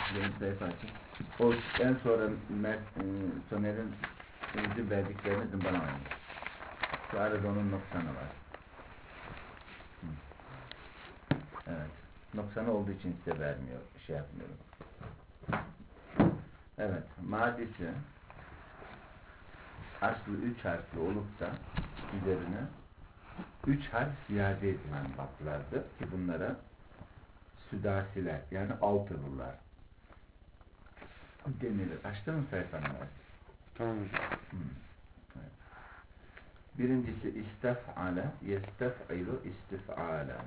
Yeni sayfa açın. O en sonra Soner'in verdiklerini zımbalamayın. Şu arada onun noksanı var. Evet. Noksanı olduğu için size vermiyor. Şey yapmıyorum. Evet. Madisi aslı 3 harfli olup da üzerine 3 harf ziyade edilen baplardır ki bunlara südasiler yani altılılar denilir. Açtın mı sayfanı? Tamam. Evet. Birincisi istef'ale yestef'ilu istif'alen.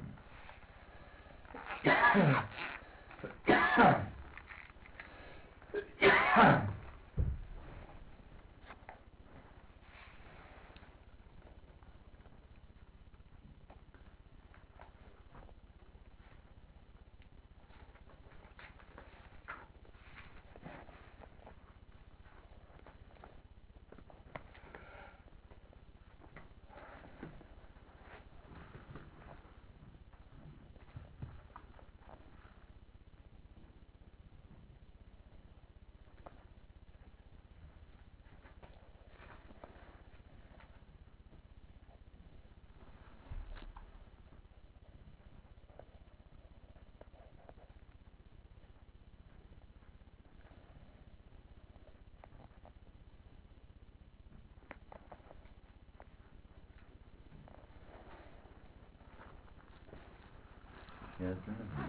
Yazdınız mı?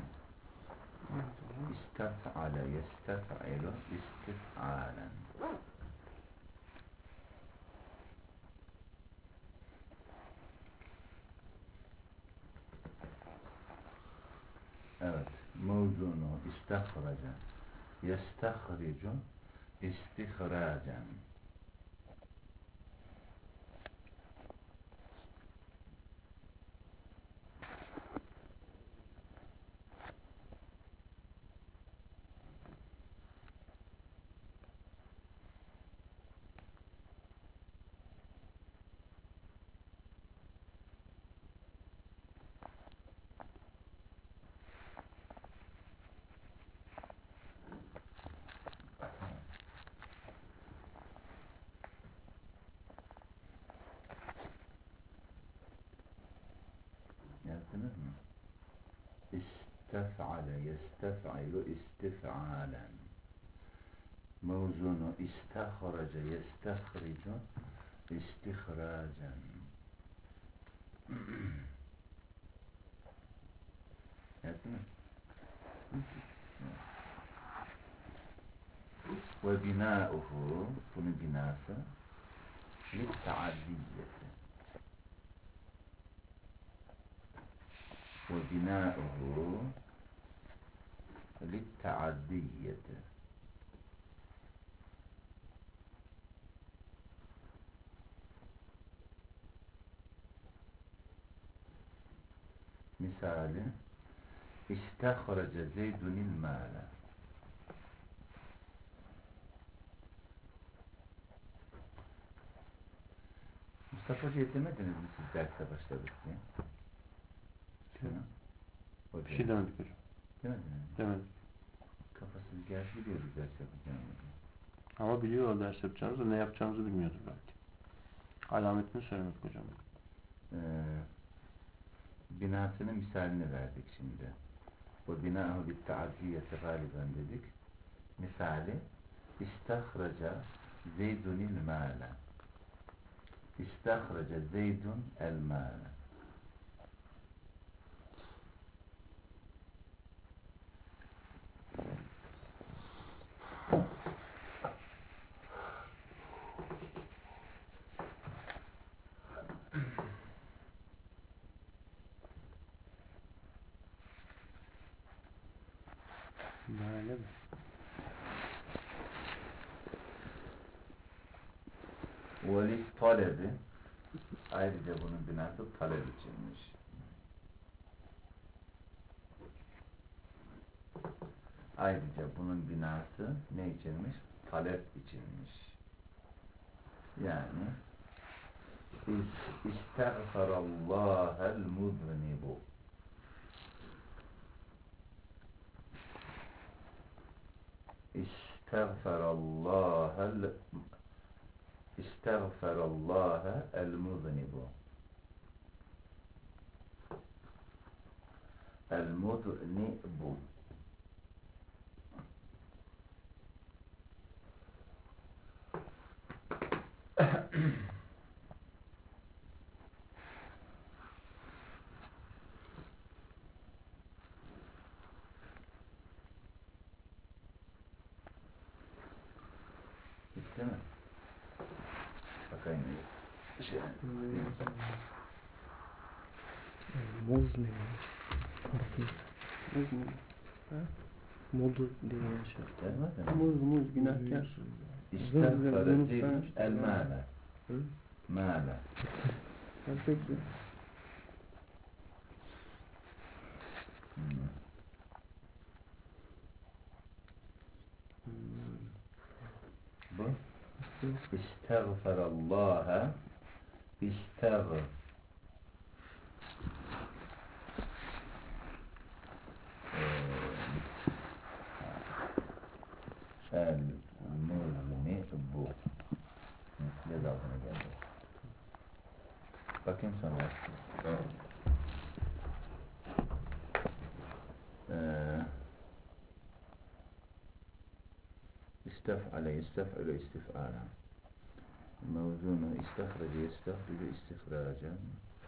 İstef'ale yestef'ilu istif'alen. Evet. Mevzunu istehraca yestehricu istihracen. Yazdınız mı? İstef'ale yestef'ilu istif'alen. Mevzunu istehraca yestehricu istihracen. Yazdınız mı? Ve binâuhu, bunun binası litta'addiyeti. Ve binâuhu litta'addiyeti. Misali istehraca zeydunil mâle. Mustafa Hoca'ya demediniz mi siz derste başladık diye? Şunu. Bir şey demedik hocam. Demediniz mi? Demedik. Kafasız gel biliyor biz ders yapacağımızı. Ama biliyor o ders yapacağımızı, ne yapacağımızı bilmiyordur belki. Alametini söylemedik hocam. Binasının misalini verdik şimdi. Bu binâhu litta'addiyeti galiben dedik. Misali istahraca zeydunil mâle. İstahraca zeydun el mâle. Böyle mi? Velit talebi, ayrıca bunun binası talep içinmiş. Ayrıca bunun binası ne içinmiş? Talep içinmiş. Yani İstagfarallâhel muznibu. İstagfarallaha el-muznibu. El-muznibu. Bitti mi? Bakayım. Muz neymiş? Muz mu? Ha? Modu diye şey. Gelmedi mi? Muz günahkar. İstagfara Yunus zeydun saymıştı. el-mâle. Hı? Mâle. Peki. Bu İstagfarallaha el-muznibu. Misli dalgına geldi. Bakayım sonra. İstef'ale istif'ala. Mevzunu istihraca yestehricu istihracan.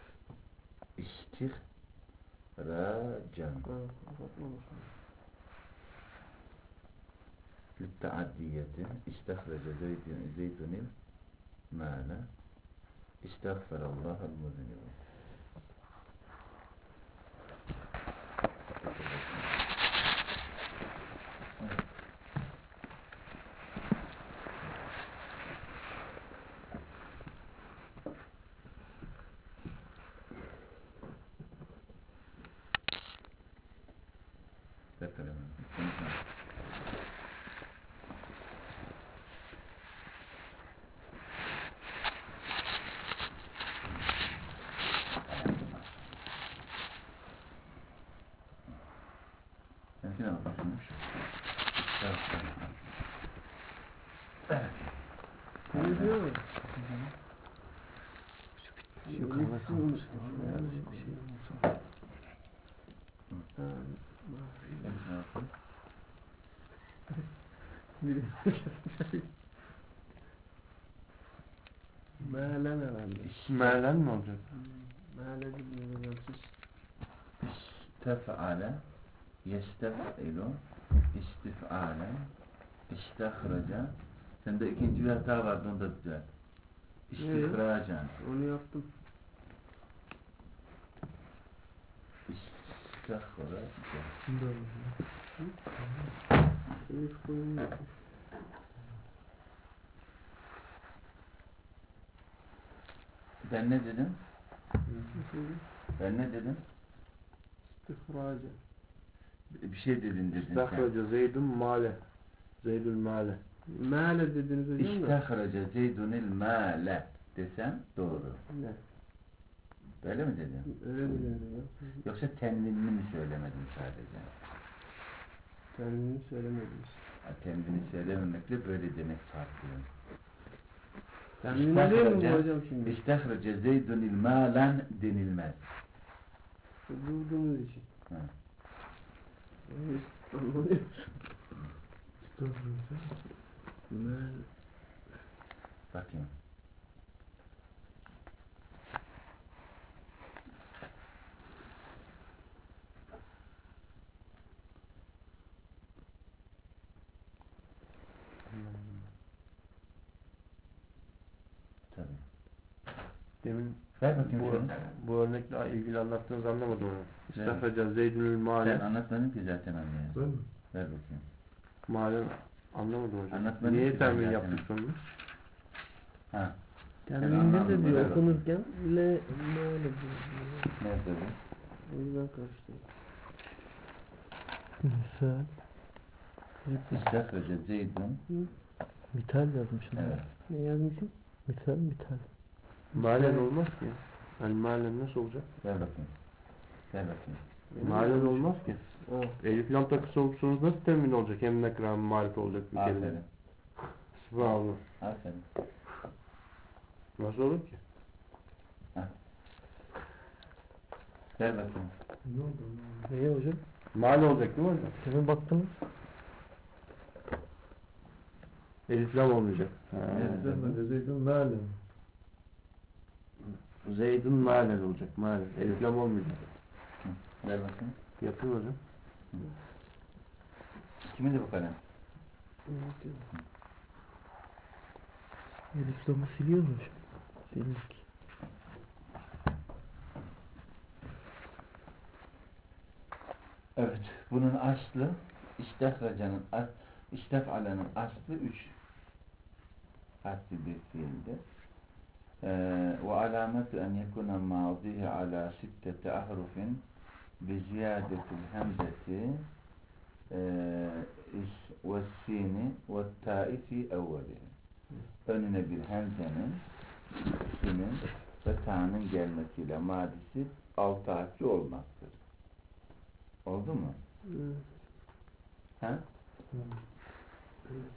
İstihracan. Litta'addiyeti istihraca zeydunil mâle istagfirallahal muznibu. Bakalım. Benimkine bakmışsınız. Ne diyor? Yukarıda kalmış. Yani bir şey olmuş. Benimkine bakın. Mealen herhalde. Merlen mi olacak? Meale bilmiyorum hocam siz. İstef'ale yestef'ilu istif'alen istihraca. Sende ikinci bir hata vardı, onu da düzelt. İstihracan. Onu yaptım. İstihraca. Elif koyun yapmış. Ben ne dedim? Ben ne dedim? İstihraca. Bir şey dedin sen. İstahraca zeydun male. Zeydül male. Meale dediniz hocam da. İstihraca zeydunil mâle desem doğru. Ne? Böyle mi dedim? Öyle dediniz ya. Yoksa tenvinini mi söylemedim sadece? Kendini söylemediniz. Tenvini söylememekle böyle demek farklı. Kendini değil mi bu hocam şimdi? İstihraca zeydunil mâlen denilmez. Durduğunuz için. Ha. Anlıyor musun? Meal. Bakayım. Tabii. Demin Ver bakayım şunu. bu örnekle ilgili anlattığınız anlamadım onu. İstahraca zeydül male. Sen anlatmadın ki zaten anlayın. Değil mi? Ver bakayım. Male anlamadım hocam. Anlatmadın Niye ki termin zaten. yaptık sonra? Ha. Kendinde de diyor Ver okunurken meale diyor. Nerede bu? O yüzden karıştırdım. Misal. İstihraca zeydun. Misal yazmışım. Evet. Ne yazmışım? Misal. Malen olmaz ki. Yani malen nasıl olacak? Ver bakayım. Ver bakayım. Malen olmaz ki. Elif lam takısı olursanız nasıl temin olacak? Hem nekra hem marife olacak bir kelime. Aferin. Subhanallah. Aferin. Nasıl olur ki? Ver bakayım. Ne oldu? Neye hocam? Mal olacak değil mi hocam? Demin baktınız. Elif lam olmayacak. Zeydun mealen. Zeydun malen olacak. Malen. Elif lam olmayacak. Ver bakayım. Yapıyor hocam. Kimin de bu kalem? Elif lamı siliyor mu hocam? Sildik. Evet. Bunun aslı istef'alenin aslı 3 harfli bir fiildir. Ve alametu en yekuna madihi ala sitteti ahrufin bi ziyadetil hemzeti ve sini ve ta'i fi evvelihi. Önüne bir hemzenin, sinin ve ta'nın gelmesiyle madisi 6 harfli olmaktır. Oldu mu? Evet. Ha? Evet.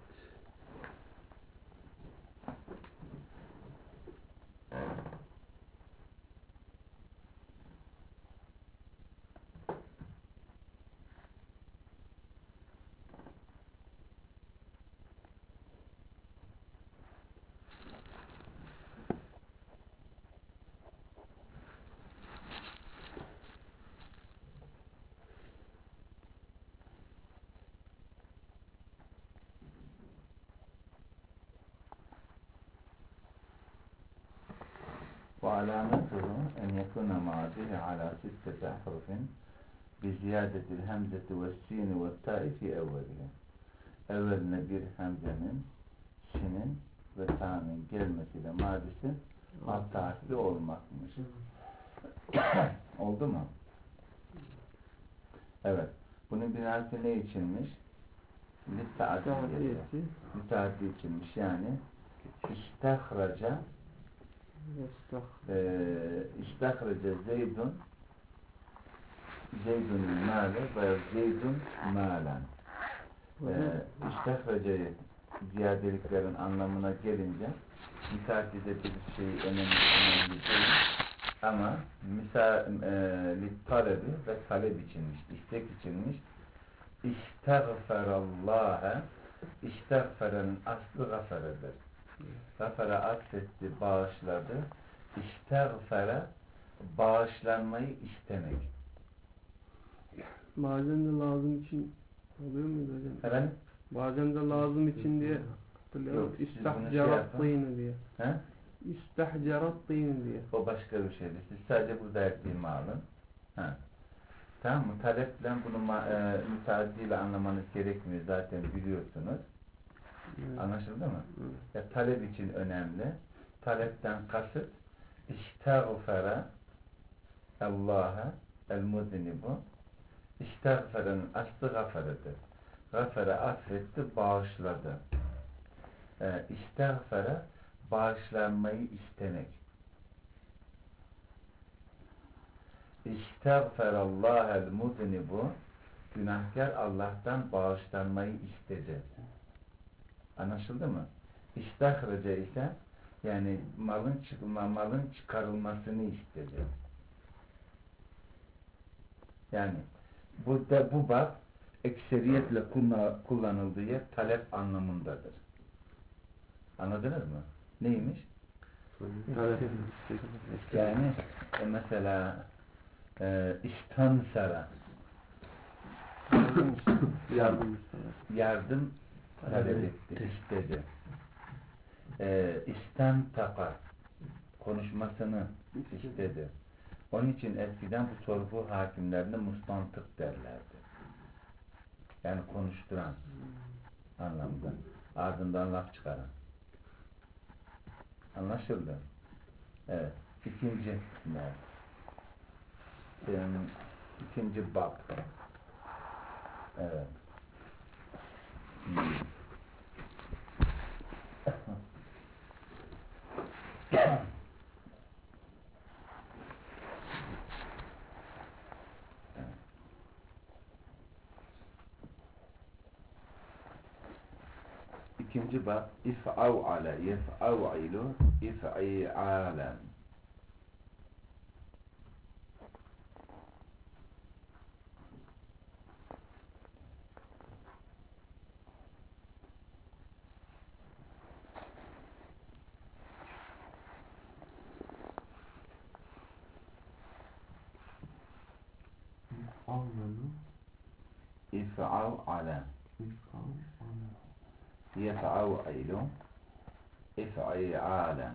وعلامته أن يكون ماضيه على 6 أحرف بزيادة الهمزة والسين والتاء في أوله. Evveline bir hemzenin, sinin ve ta'nın gelmesiyle madisi 6 harfli olmakmış. Oldu mu? Evet. Bunun bir harfi ne içinmiş? Litta'diyeti. Litta'di içinmiş. Yani istahraca Zeydun mâle veya Zeydun mâlen. İstahreca'yı ziyadeliklerin anlamına gelince müteaddide bir şey önemli değil ama talebi ve talep içinmiş, istek içinmiş. İstagferallâhe, istagferenin aslı gaferedir. Gafere affetti, bağışladı. İstagfere, bağışlanmayı istemek. Bazen de lazım için oluyor muydu hocam? Efendim? Bazen de lazım için diye Yok, hatırlıyorum. siz bunu İstahcerat şey dîni diye. He? İstahcerat dîni diye. O başka bir şeydi. Siz sadece burada ettiğimi alın. Ha. Tamam mı? Taleple bunu müteaddiyle anlamanız gerekmiyor. Zaten biliyorsunuz. Evet. Anlaşıldı mı? Evet. Ya talep için önemli. Talepten kasıt İstağfara Allah'a el-mudnibu. İstağfara'nın aslı gaferedir. Gafere affetti, bağışladı. İstağfara bağışlanmayı istemek. İstağfarallâhel mudnibu, günahkar Allah'tan bağışlanmayı istedi. Anlaşıldı mı? İstahraca ise yani malın çıkarılmasını istedi. Yani bu bab ekseriyetle kullanıldığı yer talep anlamındadır. Anladınız mı? Neymiş? Yani mesela istansara yardım talep etti, istedi. İstantaka konuşmasını istedi. Onun için eskiden bu sorgu hakimlerine mustantık derlerdi. Yani konuşturan anlamda. Ağzından laf çıkaran. Anlaşıldı? Evet. İkinci ikinci bab. Evet. İkinci bab if'av'ale yef'av'ilu if'i'alen. Avlalı. İf'av'ale yef'av'ilu if'i'alen.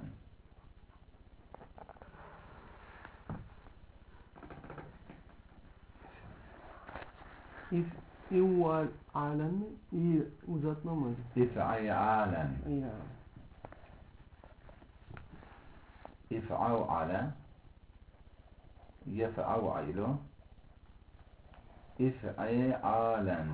İvval alem mi? İyi uzatma mı? İf'i'alen. İyi. İf'av'ale yef'av'ilu if'i'alen.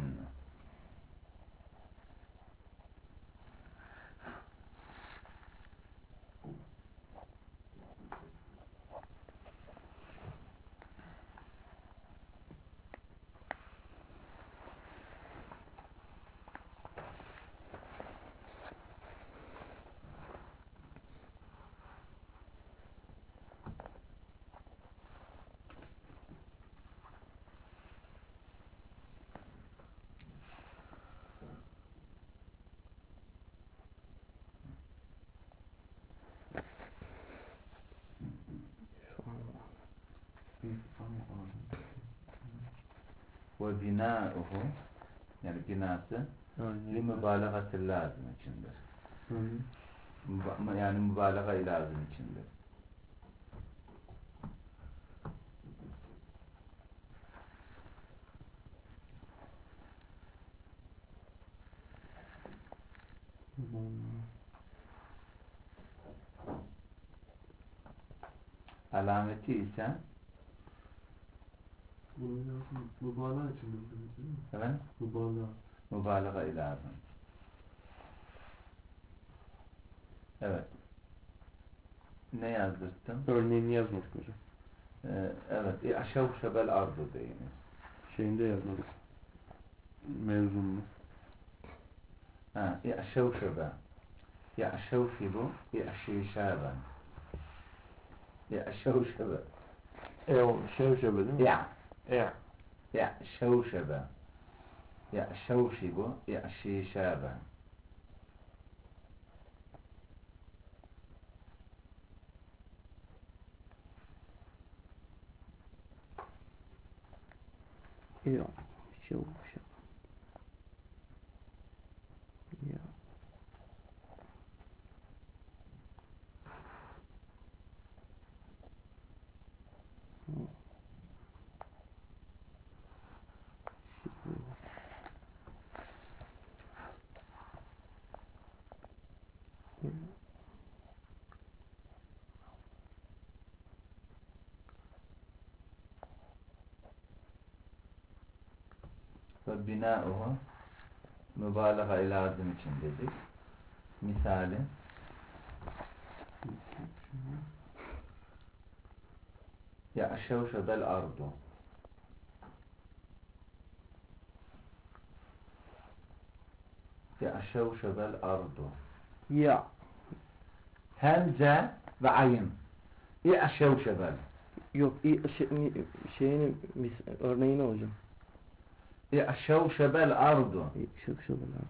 Ve binâuhu yani binası li mübalağatil lazım içindir. Yani mübalağa lazım içindir. Alameti ise Bunun lazım. Mübalağa için yapıyoruz değil mi? evet, Mübalağa. mübalağa lazım. Evet. Ne yazdırttım? Örneğini yazmadık hocam. Evet. Aşavşebel ardu deyiniz. Şeyinde yazmadık. Mevzunlu. Aşavşebe. Aşavşibu. Aşişaben. Aşavşebe. O şevşebe değil mi? Aşavşebe. Aşavşibu. Aşişaben. Ya. Şey olmuş ya. Ya. Ve binâuhu mübalağa lazım için dedik. Misali aşavşebel ardu. Aşavşebel ardu. Ya. Hemze ve ayin. Aşavşebel. Yok. Şeyin örneğini hocam. Aşavşebel ardu. Şu lan.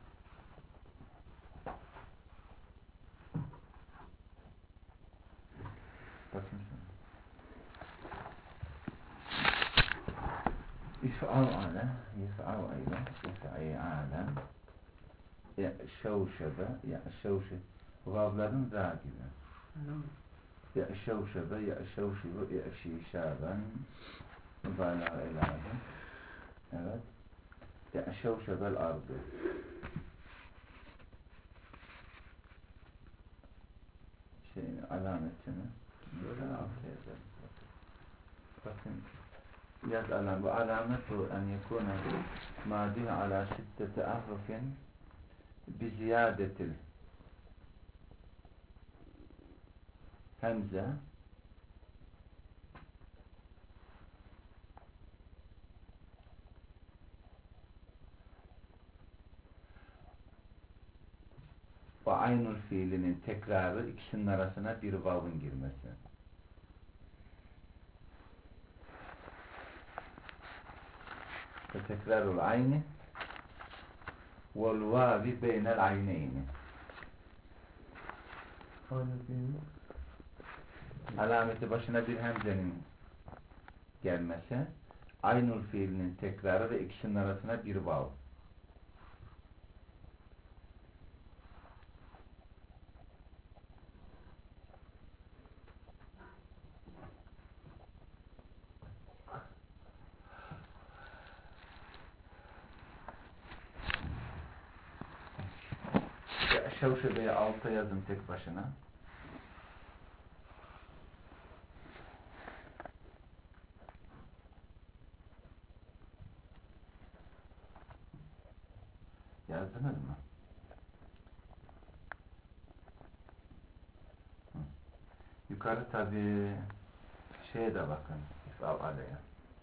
Bakın sana. İf'av'ale yef'av'ile yef'i'alen Şevşebe şevşe vavların ra gibi. Şevşebe şevşibu şişaben mübalağa lazım. Evet. Şevşebel ardı. Alametini böyle altı yazalım. Bakın yaz alamet. Bu alametu en yekune madihe ala sittete ahrufin bi ziyadetil hemze o aynul fiilinin tekrarı ikisinin arasına bir vav'ın girmesi. Ve tekrarul ayni vel vavi beynel ayneyni. Aynen değil. Alameti başına bir hemzenin gelmesi, aynul fiilinin tekrarı ve ikisinin arasına bir vav. Şevşebe'yi alta yazın tek başına. Yazdınız mı? Hı. Yukarı tabi şeye de bakın. İf'al aleyhe.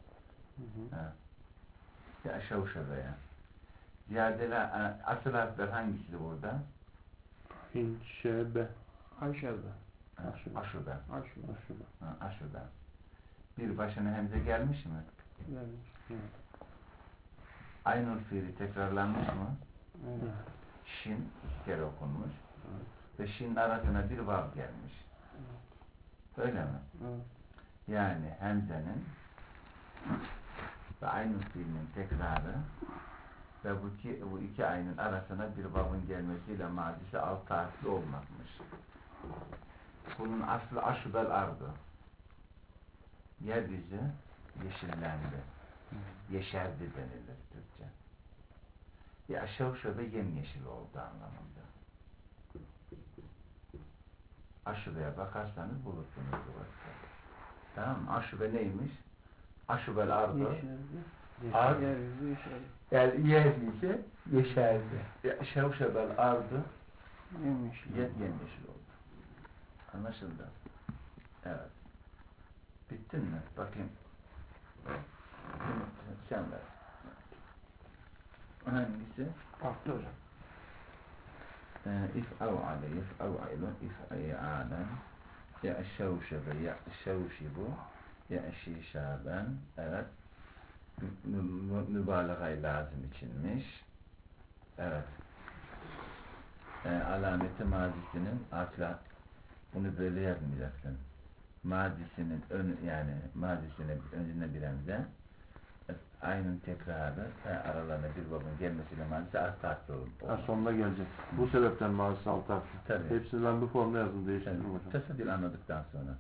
Ya şevşebe'ye. Ziyadeler, asıl harfler hangisi burada? İnşebe. Ayşe'de. Aşube. Aşube. Aşube. Aşube. Bir başına hemze gelmiş mi? Gelmiş. Evet. Aynul fiili tekrarlanmış mı? Evet. Şin iki kere okunmuş. Ve şinin arasına bir vav gelmiş. Öyle mi? Evet. Yani hemzenin ve aynul fiilinin tekrarı ve bu iki aynın arasına bir vav'ın gelmesiyle mazisi altı harfli olmakmış. Bunun aslı aşubel ardı. Yeryüzü yeşillendi. Yeşerdi denilir Türkçe. Ya şevşebe yemyeşil oldu anlamında. Aşube'ye bakarsanız bulursunuz burası. Tamam mı? Aşube neymiş? Aşubel ardı. Yeşerdi. Ard. Yeryüzü yeşerdi. Yani yeryüzü yeşerdi. Ya şevşebel ardı. Yemişler. Yemyeşil oldu. Anlaşıldı. Evet. Bittin mi? Bakayım. Sen ver. Hangisi? Baktı hocam. İf'av aleyh, if'av aylun, if'ay'anen, ye'şevşebe, ye'şevşibu, ye'şişaben. Evet. Mübalağayı lazım içinmiş. Evet. Alameti mazisinin akla. Bunu böyle yazmayacaksın. Mazisinin yani mazisinin önüne bir hemze, aynın tekrarı aralarına bir vav'ın gelmesiyle mazisi alt harfli olur. Sonuna gelecek. Bu sebepten mazisi altı harfli. Tabii. Hepsini ben bu formda yazdım. Değiştirdim hocam. Tesadül anladıktan sonra.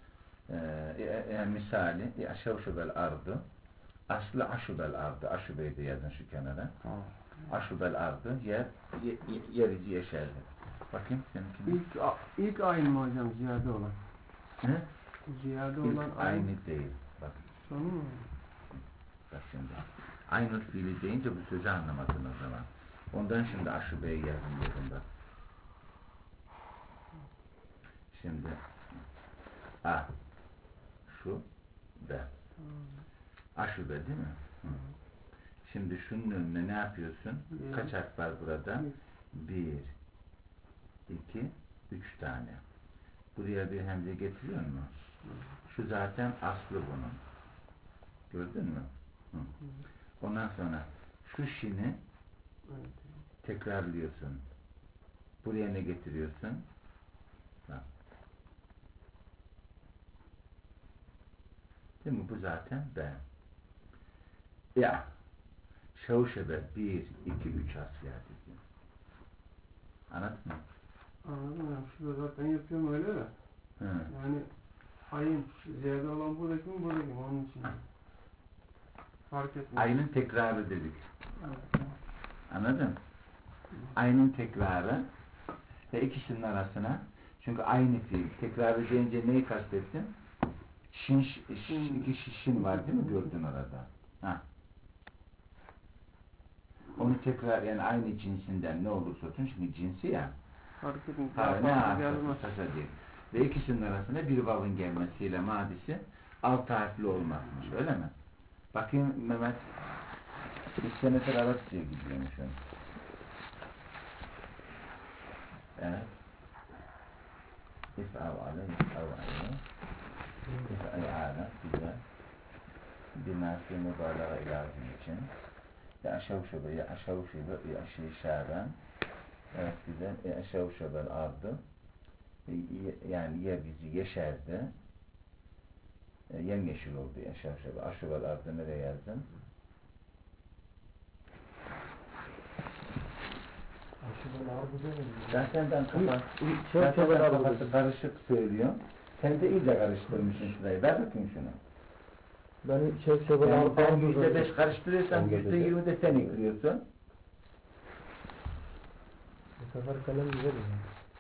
Misali şevşubel ardı, aslı aşubel ardı. Aşubeyi de yazın şu kenara. Tamam. Aşubel ardı yerici yeşerdi. Bakayım seninkine. İlk aynı mı hocam ziyade olan? Ne? Ziyade İlk olan aynı değil. Bak. Sonu mu? Bak şimdi. Aynı fiili deyince bu sözü anlamadın o zaman. Ondan şimdi aşubeyi yazın dedim bak. Şimdi A şu B. Aşube değil mi? Hı. Şimdi şunun önüne ne yapıyorsun? Kaç harf var burada? 1 2 3 tane. Buraya bir hemze getiriyor mu? Şu zaten aslı bunun. Gördün mü? Hı. Ondan sonra şu şini tekrarlıyorsun. Buraya ne getiriyorsun? Bak. Değil mi? Bu zaten B. Ya. Şevşebe 1, 2, 3 harf yazıyor. Anladın mı? Anladım ya. Şurada zaten yapıyorum öyle de. Hı. Yani ayın ziyade olan buradaki mi buradaki mi onun için. Fark etmez. Aynın tekrarı dedik. Evet. Anladın? Aynın tekrarı ve ikisinin arasına, çünkü aynı fiil. Tekrarı deyince neyi kastettin? İki şişin var değil mi? Gördün orada. Ha. Onu tekrar, yani aynı cinsinden ne olursa olsun, çünkü cinsi ya. Fark etmez. Ne artası değil. Ve ikisinin arasına bir vav'ın gelmesiyle madisi alt harfli olmakmış. Öyle mi? Bakayım Mehmet, 3 senedir Arapçaya gidiyormuşsun. İf'av'ale, if'av'ale. İf'a'le, güzel. Bir nafi mübalağa ilazim için. Ye'aşevşebe, ye'aşevşebe, ye'aşişâben. Evet, güzel. Ye'aşevşebel ardı. Yani ye bizi yeşerdi. Yemyeşil oldu yeşerşebe. Aşubel ardı nereye yazdın? Zaten ben kafası karışık söylüyorum. Sen de iyice karıştırmışsın şurayı. Ver bakayım şunu. Yani ben %5 karıştırıyorsam %20 de sen ekliyorsun. Bu sefer kalem güzel mi?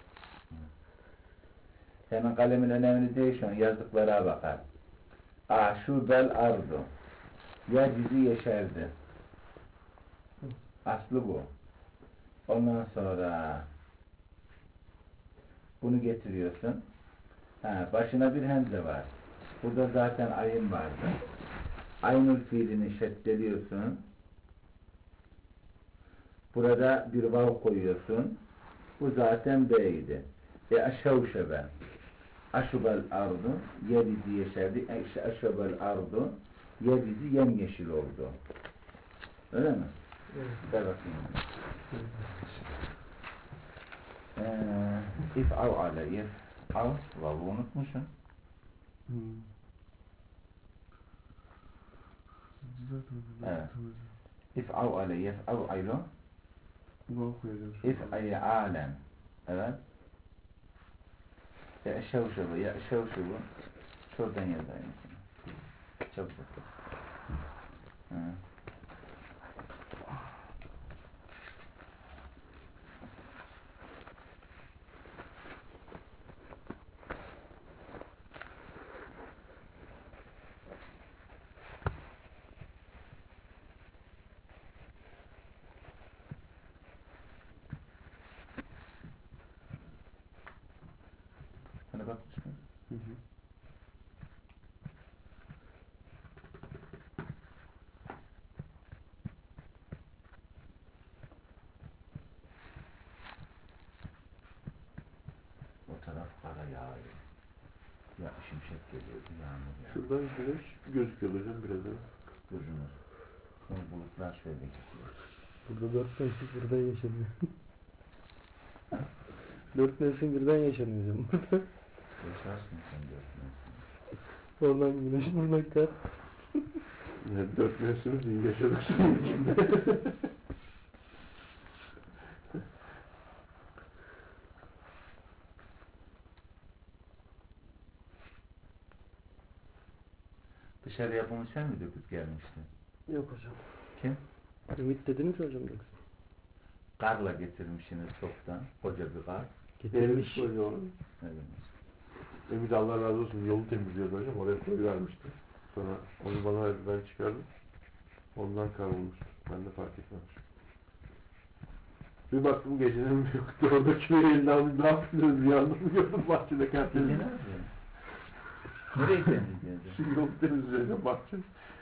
Senin kalemin önemli değil şu an. Yazdıklara bakar. Aşubel ardu. Ya bizi yeşerdi. Aslı bu. Ondan sonra bunu getiriyorsun. Başına bir hemze var. Burada zaten ayın vardı. Aynül fiilini şeddeliyorsun. Burada bir vav koyuyorsun. Bu zaten B'ydi. Eşevşebe. Aşubel ardu. Ye bizi yeşerdi. Eşevşebel ardu. Ye bizi yemyeşil oldu. Öyle mi? Evet. Ver bakayım. İf'av'ale. İf'av. Vav'ı unutmuşum. Evet. İf'av'ale. Yef'av'aylu. Bunu koyacağım. İf'ay'alen. Evet. Ye'şevşebe. Ye'şevşebe. Şuradan yazayım. Çabuk bakalım. Sana bakmış mı? Hı hı. O taraf kara yağıyor. Ya şimşek geliyordu, yağmur yağıyor. Şuradan güneş gözüküyor hocam biraz daha. Gözümüz. Sonra bulutlar şöyle gidiyor. Burada 4 mevsim birden yaşanıyor. 4 mevsim birden yaşanıyor hocam. Yaşarsın sen 4 mevsim. Oradan güneş, buradan kar. Yani 4 mevsimi değil yaşadırsın içinde. Dışarıya bunu sen mi döküp gelmiştin? Yok hocam. Kim? Ümit dediniz hocam yoksa. Karla getirmişsiniz çoktan. Koca bir kar. Getirmiş. Hocam onu. Ne demek? Ümit Allah razı olsun yolu temizliyordu hocam. Oraya koyuvermişti. Sonra onu bana verdi, ben çıkardım. Ondan kaybolmuştu. Ben de fark etmemişim. Bir baktım gecenin mi yoktu. Oradakileri eline aldım. Ne yapıyorsunuz? Rüyamda mı gördüm bahçede Gece kendini? ne yapıyorsun? Nereye temizliyorsun? Şu yolu temizliyor bahçe.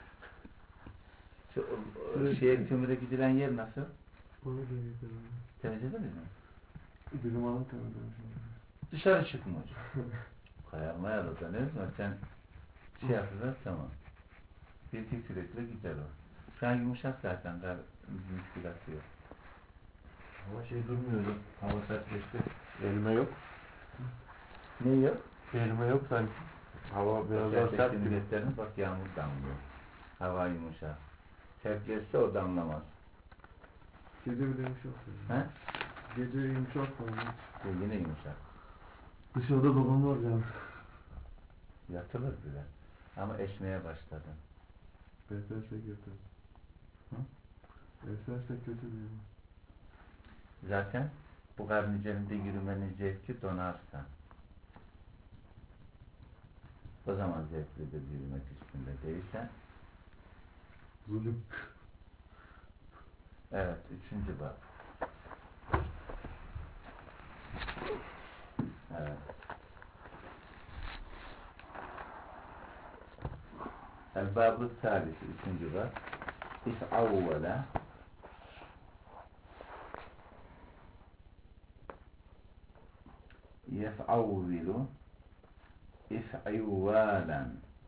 Şu kömüre gidilen yer nasıl? Onu da yedim. Temizlediniz mi? Bizim hanım temizlemiş. Dışarı çıkma hocam. Kayarmaya da ne zaman sen şey yapacağız tamam. Bir iki kürekle gider o. Şu an yumuşak zaten daha müşkülatı yok. Hava şey durmuyordu. Hava sertleşti. Elime yok. Ne yok? Elime yok sanki. Hava biraz daha sert gibi. Gösterin bak yağmur damlıyor. Hava yumuşak. Sert gelse o damlamaz. Gece bile yumuşak. He? Gece yumuşak falan. Bu yine yumuşak. Dışarıda babam var ya. Yatılır bile. Ama esmeye başladı. Eserse kötü. Hı? Eserse kötü diyor. Zaten bu karın üzerinde yürümenin zevki donarsa. O zaman zevklidir yürümek üstünde değilse. Zulüm. Evet, 3. bab. Evet. El-Bab-ı Talisi 3. bab. İf'avvela yef'avvilu if'ivvalen.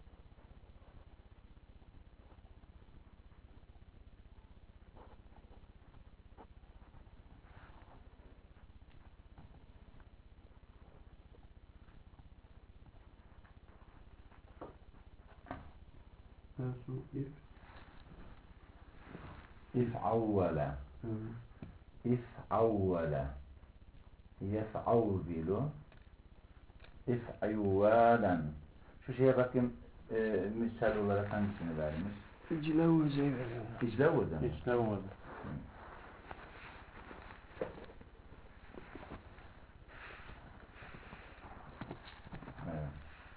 Nasıl if? İf'avvele. İf'avvele. Yef'avvilu if'ivvalen. Şu şeye bakayım, misal olarak hangisini vermiş? Cilavuze veriyor. İclavuz'a mı? Hiç ne olmadı. Evet.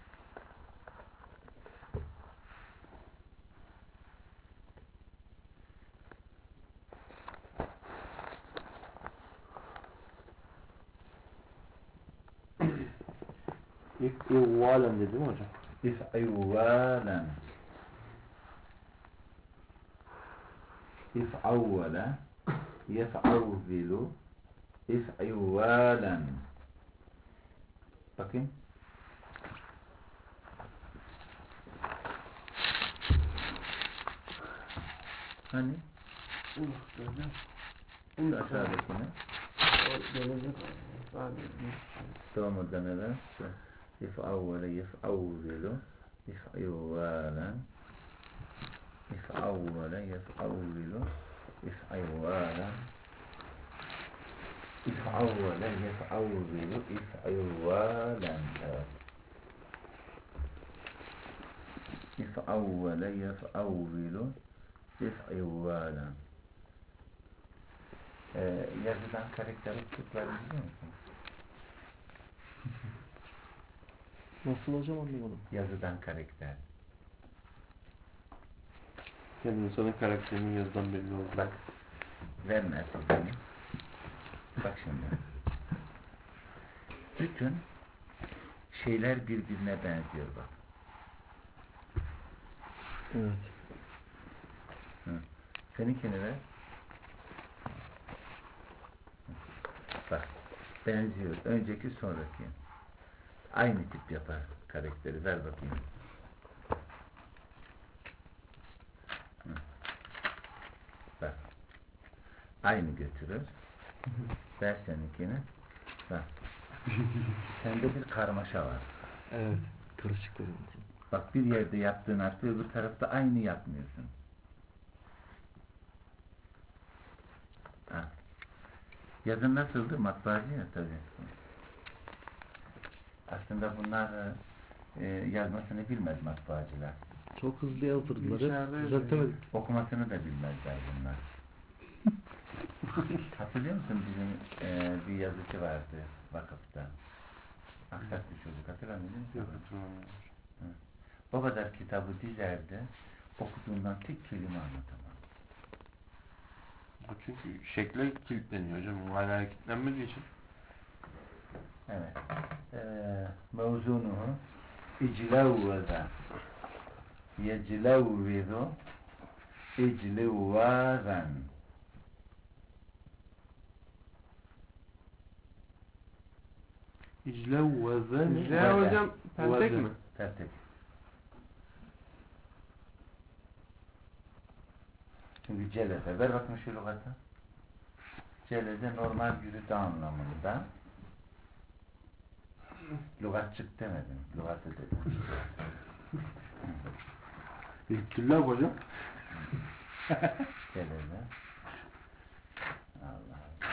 İf'ivvalen dedi mi hocam? İf'ivvalen. İf'avvele yef'avvilu if'ivvalen. Bakayım. Hani? Şu aşağıdakini. Gelecek sadece. Tamam orada neler? İf'avvele yef'avvilu if'ivvalen. İf'avvele yef'avvilu if'ivvalen. İf'avvele yef'avvilu if'ivvalen. Evet. İf'avvele yef'avvilu if'ivvalen. Yazıdan karakter okudukları biliyor musun? Nasıl hocam anlamadım. Yazıdan karakter. Yani insanın karakterinin yazıdan belli oldu. Bak, verme sesini. Bak şimdi. Bütün şeyler birbirine benziyor bak. Evet. Hı. Seninkini ver. Bak, benziyor. Önceki sonraki. Aynı tip yapar karakteri. Ver bakayım. Hı. Bak. Aynı götürür. Ver seninkini. Bak. Sende bir karmaşa var. Evet. Karışık benim. Bak, bir yerde yaptığın harfi öbür tarafta aynı yapmıyorsun. Ha. Yazın nasıldı? Matbaacı ya tabii. Aslında bunlar yazmasını bilmez matbaacılar. Çok hızlı yazdırdılar. Dışarıda Düzeltemedik. Okumasını da bilmezler bunlar. Hatırlıyor musun bizim bir yazıcı vardı vakıfta. Aksak bir çocuk, hatırlamıyor musun? Yok, hatırlamıyorum. O kadar kitabı dizerdi, okuduğundan tek kelime anlatamam. Bu çünkü şekle kilitleniyor hocam. Hala kilitlenmediği için. Evet. Mevzunuhu iclevveze yeclevvizu iclivvazen. İclevveze mi? Z hocam peltek mi? Tertek. Çünkü celeze, ver bakın şu lügata. Celeze normal yürüdü anlamında. Lügatçık demedim, lügatı dedim. İktillaf hocam. Celeze. Allah Allah.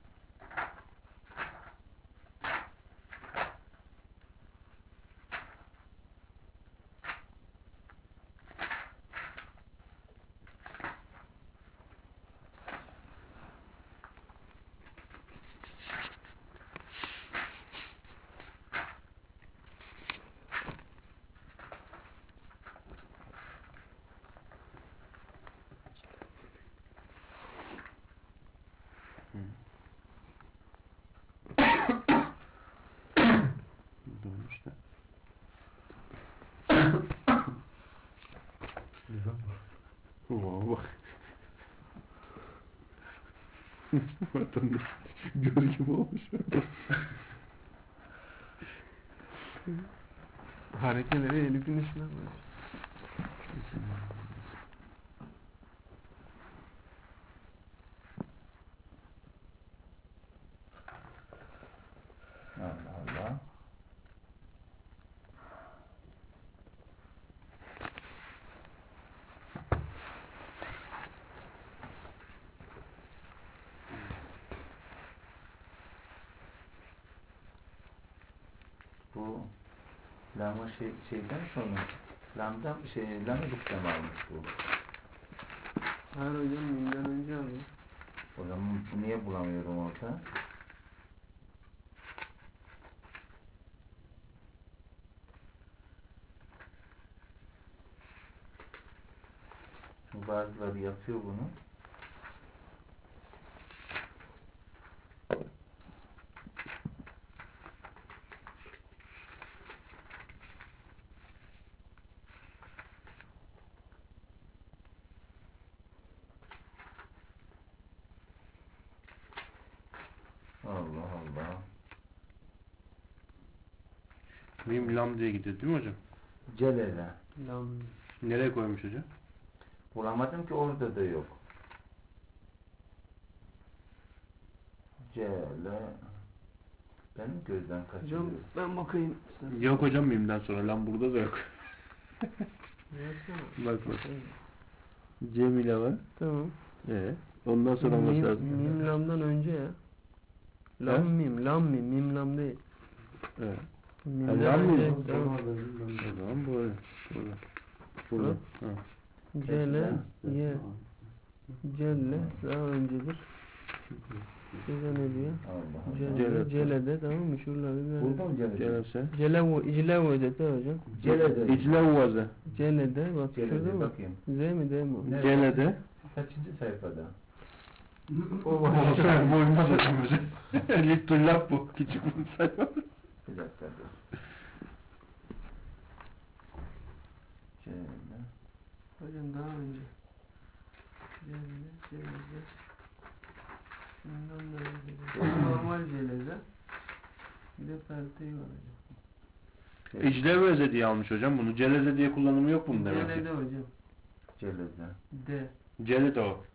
Dönmüş de. Bak. Vatandaş gölge olmuş. Harekeleri Elif'in üstüne koy. Allah Allah. Bu lama şeyden sonra lamdan lamıktan almış bu. Hayır hocam mimden önce alıyor. O zaman niye bulamıyorum orada? Çünkü bazıları yapıyor bunu. Allah Allah. Mim lam diye gidiyor değil mi hocam? Celele. Lam. Nereye koymuş hocam? Bulamadım ki orada da yok. Cele. Benim gözden Hocam kaçırıyor. ben bakayım. Sen. Yok hocam mimden sonra lam burada da yok. Versene. Bak bak. Cemile var. Tamam. Ondan sonra olması Mim, lazım. mim lamdan önce ya. Lam He? mim, lam mim, mim lam değil. Evet. Mimden lam önce. mim. Tamam. O zaman böyle. Burada. Burada. Hı? Ha. Celle, ye. Celle daha öncedir. Size ne diyor? Allah Celle, Celle. Celle'de tamam mı? Şuraları böyle. Buldum Celele. Celese. Celeve'de de hocam. Celede. İcle uvazı. Celle'de bak şurada Celede mı? bakayım. Z mi D mi? o? Ne? Celede. Kaçıncı sayfada? Bu uymaz hocam bize. Lütfullaf bu. Küçük bunu sayma. Bir dakika dur. Celede. Hocam daha önce. Celle. Şundan da önce. Normal Celle'de. Bir de perteği var hocam. İcleveze diye almış hocam bunu. Celeze diye kullanımı yok bunun demek Celle'de ki. hocam. Celede. D. Celede o.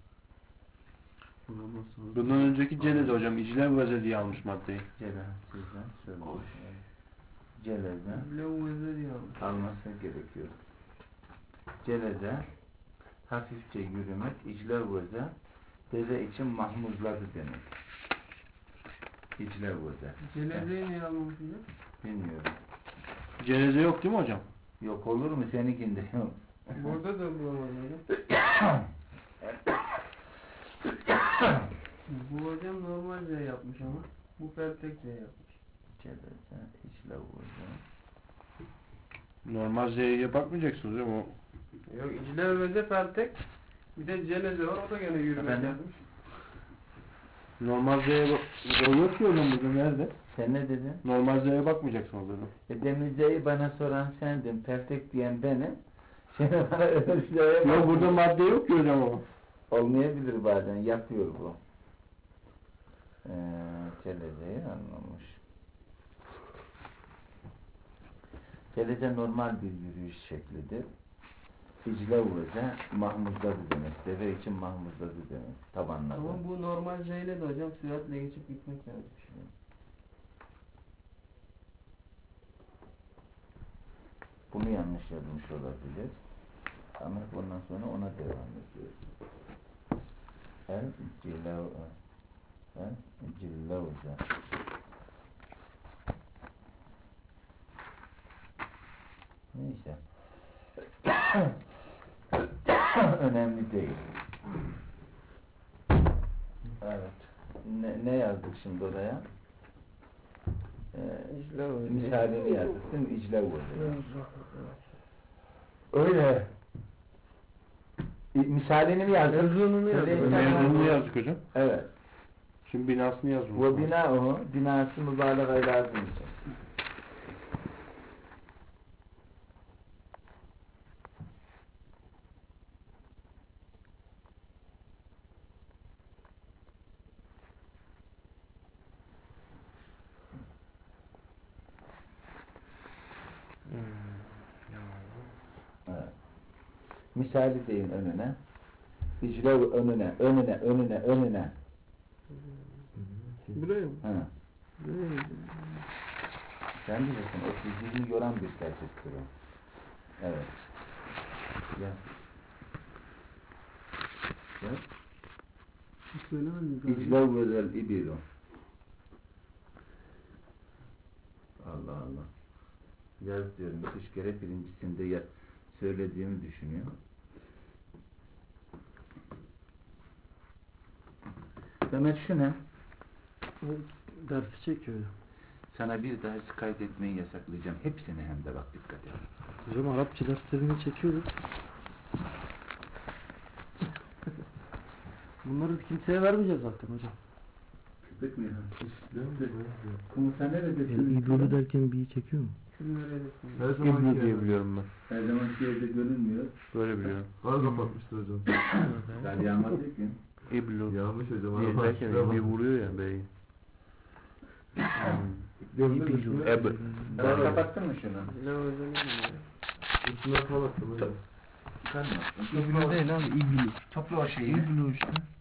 Bundan önceki celede hocam. İcleveze diye almış maddeyi. Celede. Sizden söyle. Celede. Levveze diye almış. Alması gerekiyor. Celede. Hafifçe yürümek. İcleveze. Dede için mahmuzladı demek. İcleveze. Celle'deyi niye almamış hocam? Bilmiyorum. Celeze yok değil mi hocam? Yok olur mu? Seninkinde yok. Burada da bulamadım hocam. Bu hocam normal Z yapmış ama. Bu pertek Z yapmış. Celede. İcleveze. Normal Z'ye bakmayacaksınız hocam o. Yok İcleveze pertek. Bir de Celeze var. O da gene yürümek Efendim? yazmış. Normal Z'ye bak. O yok ki hocam burada nerede? Sen ne dedin? Normal Z'ye bakmayacaksınız hocam. Demirce'yi bana soran sendin. Perfect diyen benim. Şimdi bana öyle şeye Yok burada madde yok ki hocam ama. olmayabilir bazen. Yapıyor bu. Celece'yi anlamış. Celece normal bir yürüyüş şeklidir. İcleveze mahmuzladı demek. Deve için mahmuzladı demek. Tabanladı. Ama bu normal Z ile de hocam süratle geçip gitmek yazmış. Bunu yanlış yazmış olabilir. Ama ondan sonra ona devam ediyor. Cillevze. Neyse. Önemli değil. Evet. Ne yazdık şimdi oraya? İcleveze. Misalini yazdık değil mi? İclevze. Öyle. Misalini mi yazdık? Mevzununu yazdık. Öyleyse- Mevzunu yazdık hocam. Evet. Şimdi binasını yazmış. Bu bina o. Binası mübalağayı lazım için. Misali deyin önüne. İclev önüne, önüne, önüne, önüne. Buraya mı? Ha. Buraya mı? Sen bilirsin, o zihni yoran bir tercihtir o. Evet. Ya. Ya. Hiç söylemedim galiba. İclev vezel ibilu. Allah Allah. Yaz diyorum, 3 kere birincisinde ya söylediğimi düşünüyor. Mehmet şu ne? O dersi çekiyor. Sana bir daha kaydetmeyi yasaklayacağım. Hepsini hem de bak dikkat et. Hocam Arapça derslerini çekiyoruz. Bunları kimseye vermeyeceğiz zaten hocam. Köpek mi ya? Değil mi? Değil mi? Komutan nerede? Yani İbrahim derken bir çekiyor mu? Şunları öğretsin. Her zaman İbnu diye biliyorum ben. Her zamanki yerde görünmüyor. Böyle biliyorum. Var kapatmıştır hocam. Ben yağmadı ki. İblu. Yanlış hocam. Diye araba derken açtıramadım. bir vuruyor ya beyi. Gördün mü? İbnu. Eb. Sen kapattın mı şunu? Ne olacağını bilmiyorum. Üstüne kapattım hocam. Çıkarma. İbnu değil abi İbnu. Topla o şeyi. İbnu işte.